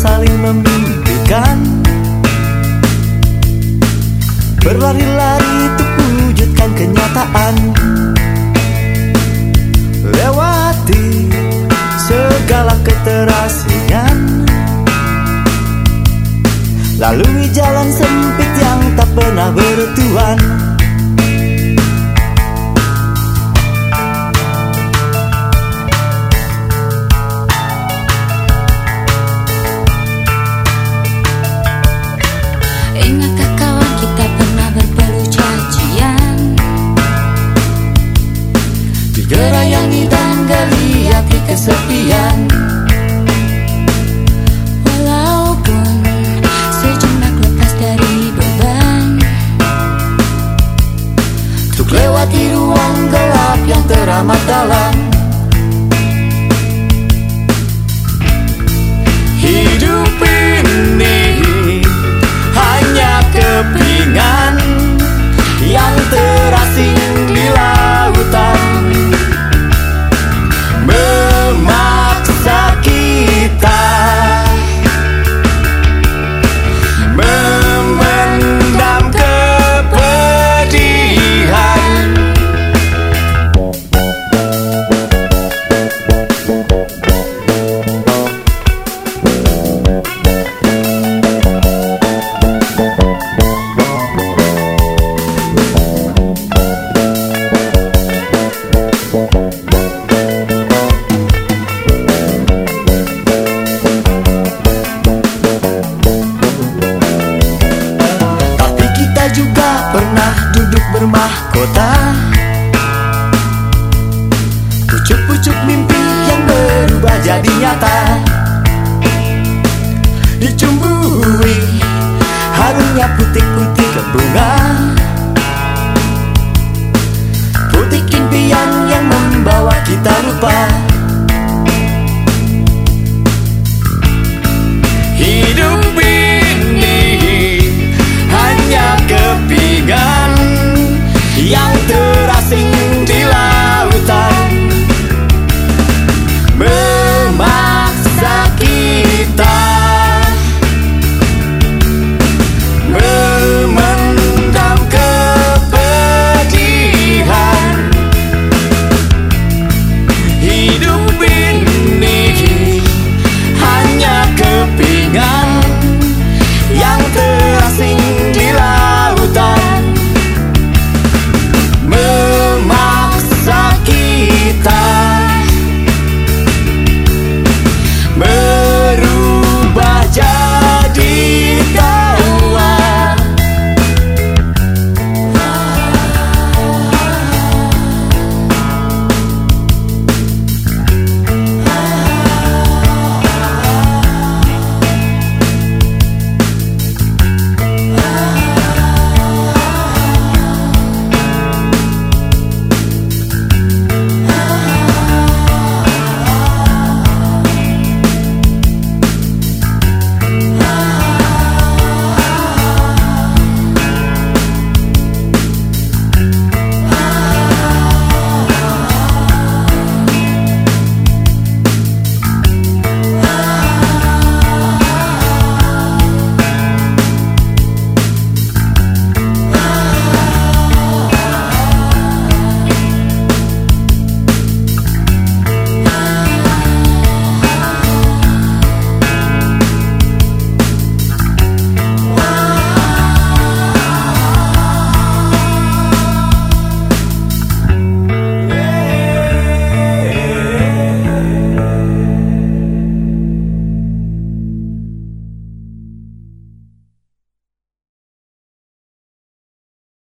saling memimpikan, berlari-lari untuk wujudkan kenyataan, lewati segala keterasingan, lalui jalan sempit yang tak pernah bertuan. Ingatkah kawan kita pernah berpeluh cacian, digerayangi dan geliati kesepian. Walaupun sejenak lepas dari beban, untuk lewati ruang gelap yang teramat dalam. Hidup ini hanya kepingan yang terasing di lautan, memaksa kita memendam kepedihan. Juga pernah duduk bermahkota, pucuk-pucuk mimpi yang berubah jadi nyata, dicumbui harumnya putik-putik bunga, putik impian yang membawa kita lupa.